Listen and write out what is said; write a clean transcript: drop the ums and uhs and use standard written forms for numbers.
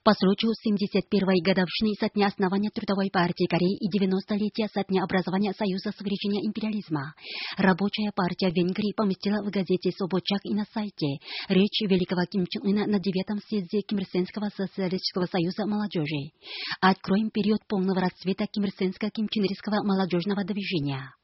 По случаю 71-й годовщины со дня основания Трудовой партии Кореи и 90-летия со дня образования Союза свержения империализма, Рабочая партия Венгрии поместила в газете «Собочак» и на сайте речь великого Ким Чен Ына на 9-м съезде Кимир-Сенского социалистического союза молодежи. Откроем период полного расцвета Кимир-Сенско-Кимченерского молодежного движения.